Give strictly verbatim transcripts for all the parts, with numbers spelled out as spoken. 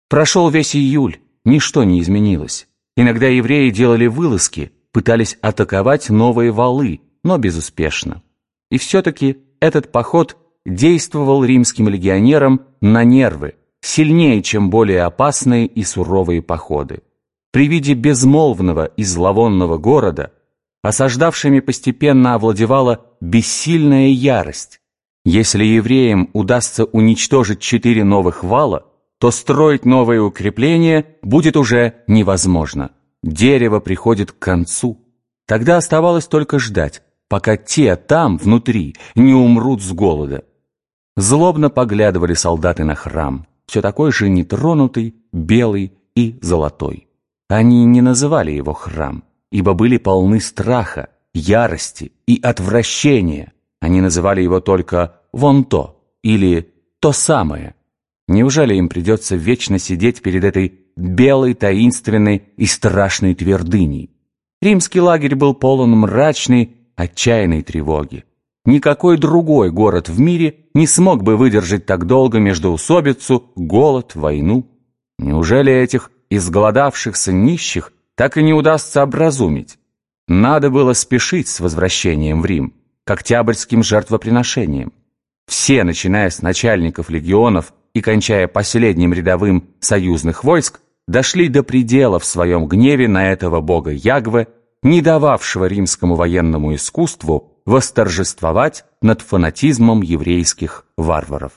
Прошел весь июль, ничто не изменилось. Иногда евреи делали вылазки, пытались атаковать новые валы, но безуспешно. И все-таки этот поход действовал римским легионерам на нервы, сильнее, чем более опасные и суровые походы. При виде безмолвного и зловонного города осаждавшими постепенно овладевала бессильная ярость. Если евреям удастся уничтожить четыре новых вала, то строить новые укрепления будет уже невозможно. Дерево приходит к концу. Тогда оставалось только ждать, пока те там, внутри, не умрут с голода. Злобно поглядывали солдаты на храм, все такой же нетронутый, белый и золотой. Они не называли его храм, ибо были полны страха, ярости и отвращения. Они называли его только «вон то» или «то самое». Неужели им придется вечно сидеть перед этой белой, таинственной и страшной твердыней? Римский лагерь был полон мрачной, отчаянной тревоги. Никакой другой город в мире не смог бы выдержать так долго междоусобицу, голод, войну. Неужели этих изголодавшихся нищих так и не удастся образумить? Надо было спешить с возвращением в Рим, к октябрьским жертвоприношениям. Все, начиная с начальников легионов и кончая последним рядовым союзных войск, дошли до предела в своем гневе на этого бога Ягве, не дававшего римскому военному искусству восторжествовать над фанатизмом еврейских варваров.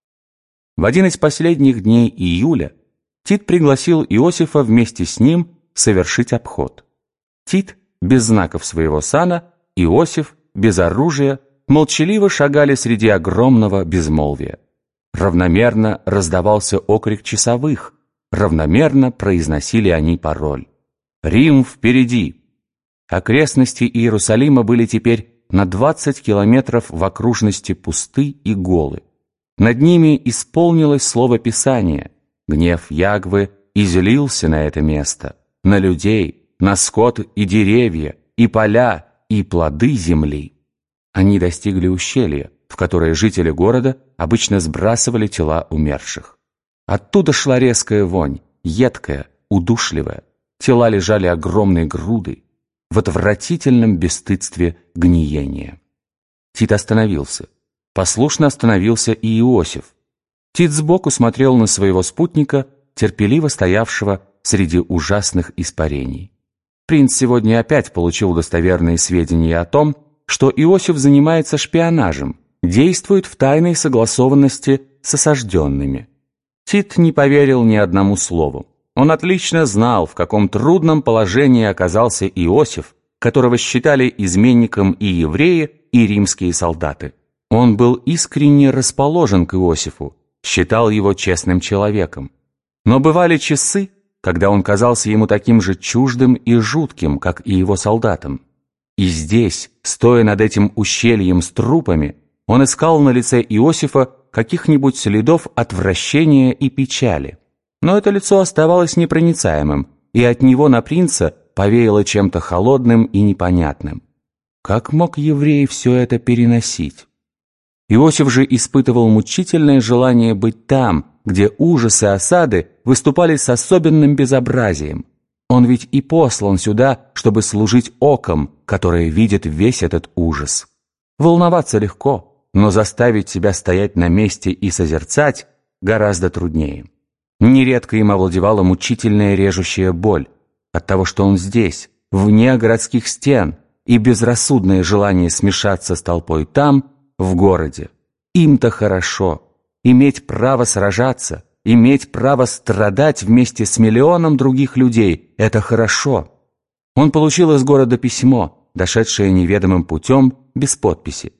В один из последних дней июля Тит пригласил Иосифа вместе с ним совершить обход. Тит без знаков своего сана, Иосиф без оружия молчаливо шагали среди огромного безмолвия. Равномерно раздавался окрик часовых, равномерно произносили они пароль: «Рим впереди!». Окрестности Иерусалима были теперь на двадцать километров в окружности пусты и голы. Над ними исполнилось слово Писания. Гнев Ягвы излился на это место, на людей, на скот и деревья, и поля, и плоды земли. Они достигли ущелья, в которое жители города обычно сбрасывали тела умерших. Оттуда шла резкая вонь, едкая, удушливая. Тела лежали огромной грудой, в отвратительном бесстыдстве гниения. Тит остановился. Послушно остановился и Иосиф. Тит сбоку смотрел на своего спутника, терпеливо стоявшего среди ужасных испарений. Принц сегодня опять получил достоверные сведения о том, что Иосиф занимается шпионажем, действует в тайной согласованности с осажденными. Тит не поверил ни одному слову. Он отлично знал, в каком трудном положении оказался Иосиф, которого считали изменником и евреи, и римские солдаты. Он был искренне расположен к Иосифу, считал его честным человеком. Но бывали часы, когда он казался ему таким же чуждым и жутким, как и его солдатам. И здесь, стоя над этим ущельем с трупами, он искал на лице Иосифа каких-нибудь следов отвращения и печали. Но это лицо оставалось непроницаемым, и от него на принца повеяло чем-то холодным и непонятным. Как мог еврей все это переносить? Иосиф же испытывал мучительное желание быть там, где ужасы осады выступали с особенным безобразием. Он ведь и послан сюда, чтобы служить оком, которое видит весь этот ужас. Волноваться легко, но заставить себя стоять на месте и созерцать гораздо труднее. Нередко им овладевала мучительная режущая боль от того, что он здесь, вне городских стен, и безрассудное желание смешаться с толпой там, в городе. Им-то хорошо. Иметь право сражаться, иметь право страдать вместе с миллионом других людей – это хорошо. Он получил из города письмо, дошедшее неведомым путем, без подписи.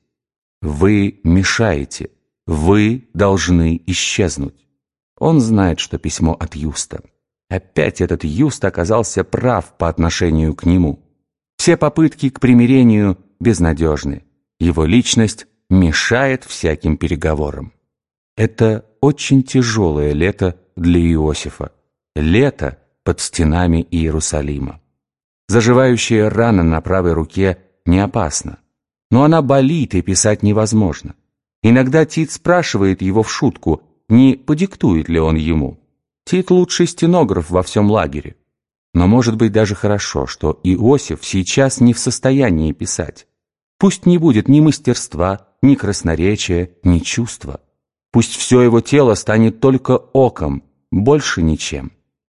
«Вы мешаете. Вы должны исчезнуть». Он знает, что письмо от Юста. Опять этот Юст оказался прав по отношению к нему. Все попытки к примирению безнадежны. Его личность мешает всяким переговорам. Это очень тяжелое лето для Иосифа. Лето под стенами Иерусалима. Заживающая рана на правой руке не опасна, но она болит и писать невозможно. Иногда Тит спрашивает его в шутку, не подиктует ли он ему. Тит лучший стенограф во всем лагере. Но может быть даже хорошо, что Иосиф сейчас не в состоянии писать. Пусть не будет ни мастерства, ни красноречия, ни чувства. Пусть все его тело станет только оком, больше ничем.